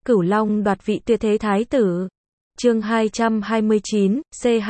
Cửu Long đoạt vị tuyệt thế thái tử. Chương 229,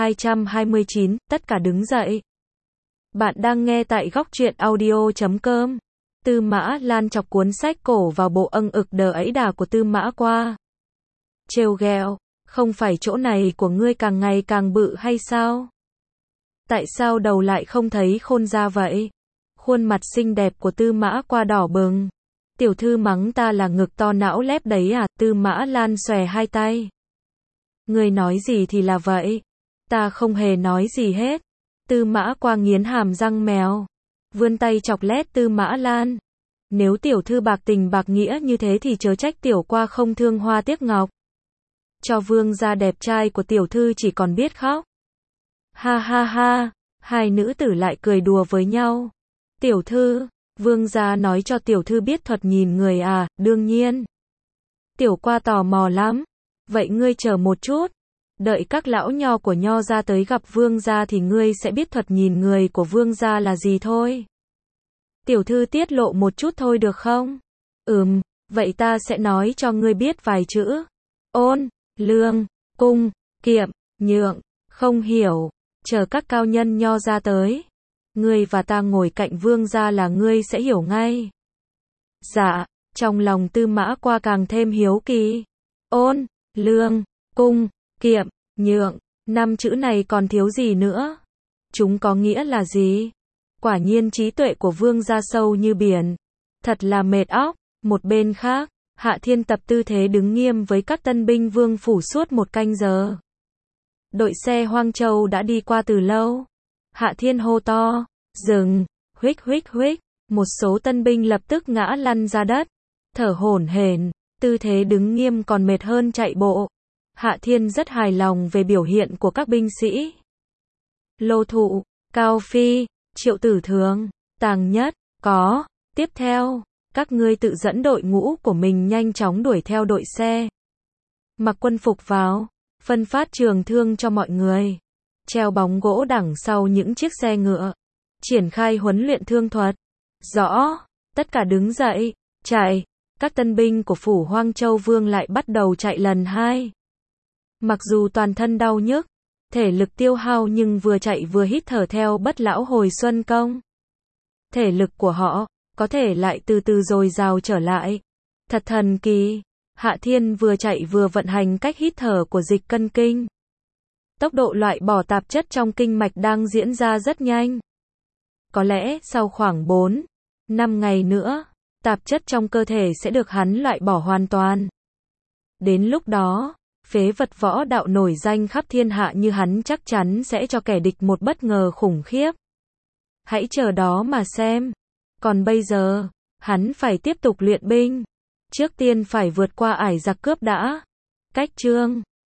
C229, tất cả đứng dậy. Bạn đang nghe tại góc truyện audio.com. Tư Mã Lan chọc cuốn sách cổ vào bộ âng ực đờ ấy đà của Tư Mã Qua. Trêu ghẹo, không phải chỗ này của ngươi càng ngày càng bự hay sao? Tại sao đầu lại không thấy khôn ra vậy? Khuôn mặt xinh đẹp của Tư Mã Qua đỏ bừng. Tiểu thư mắng ta là ngực to não lép đấy à? Tư Mã Lan xòe hai tay. Ngươi nói gì thì là vậy? Ta không hề nói gì hết. Tư Mã Qua nghiến hàm răng mèo. Vươn tay chọc lét Tư Mã Lan. Nếu tiểu thư bạc tình bạc nghĩa như thế thì chớ trách tiểu Qua không thương hoa tiếc ngọc. Cho vương gia đẹp trai của tiểu thư chỉ còn biết khóc. Ha ha ha, hai nữ tử lại cười đùa với nhau. Tiểu thư, vương gia nói cho tiểu thư biết thuật nhìn người à? Đương nhiên. Tiểu Qua tò mò lắm. Vậy ngươi chờ một chút. Đợi các lão nho của nho ra tới gặp vương gia thì ngươi sẽ biết thuật nhìn người của vương gia là gì thôi. Tiểu thư tiết lộ một chút thôi được không? Vậy ta sẽ nói cho ngươi biết vài chữ. Ôn, lương, cung, kiệm, nhượng. Không hiểu. Chờ các cao nhân nho ra tới. Ngươi và ta ngồi cạnh vương gia là ngươi sẽ hiểu ngay. Dạ, trong lòng Tư Mã Qua càng thêm hiếu kỳ. Ôn, lương, cung, kiệm, nhượng, 5 chữ này còn thiếu gì nữa? Chúng có nghĩa là gì? Quả nhiên trí tuệ của vương gia sâu như biển. Thật là mệt óc. Một bên khác, Hạ Thiên tập tư thế đứng nghiêm với các tân binh vương phủ suốt 1 canh giờ. Đội xe Hoang Châu đã đi qua từ lâu. Hạ Thiên hô to, dừng, huých huých huých. Một số tân binh lập tức ngã lăn ra đất, thở hổn hển, tư thế đứng nghiêm còn mệt hơn chạy bộ. Hạ Thiên rất hài lòng về biểu hiện của các binh sĩ. Lô Thụ, Cao Phi, Triệu Tử Thường, Tàng Nhất, có. Tiếp theo, các ngươi tự dẫn đội ngũ của mình nhanh chóng đuổi theo đội xe. Mặc quân phục vào, phân phát trường thương cho mọi người. Treo bóng gỗ đằng sau những chiếc xe ngựa. Triển khai huấn luyện thương thuật. Rõ, tất cả đứng dậy, chạy. Các tân binh của phủ Hoang Châu Vương lại bắt đầu chạy lần 2. Mặc dù toàn thân đau nhức, thể lực tiêu hao nhưng vừa chạy vừa hít thở theo bất lão hồi xuân công. Thể lực của họ có thể lại từ từ dồi dào trở lại. Thật thần kỳ. Hạ Thiên vừa chạy vừa vận hành cách hít thở của dịch cân kinh. Tốc độ loại bỏ tạp chất trong kinh mạch đang diễn ra rất nhanh. Có lẽ sau khoảng 4-5 ngày nữa, tạp chất trong cơ thể sẽ được hắn loại bỏ hoàn toàn. Đến lúc đó, phế vật võ đạo nổi danh khắp thiên hạ như hắn chắc chắn sẽ cho kẻ địch một bất ngờ khủng khiếp. Hãy chờ đó mà xem. Còn bây giờ, hắn phải tiếp tục luyện binh. Trước tiên phải vượt qua ải giặc cướp đã. Cách chương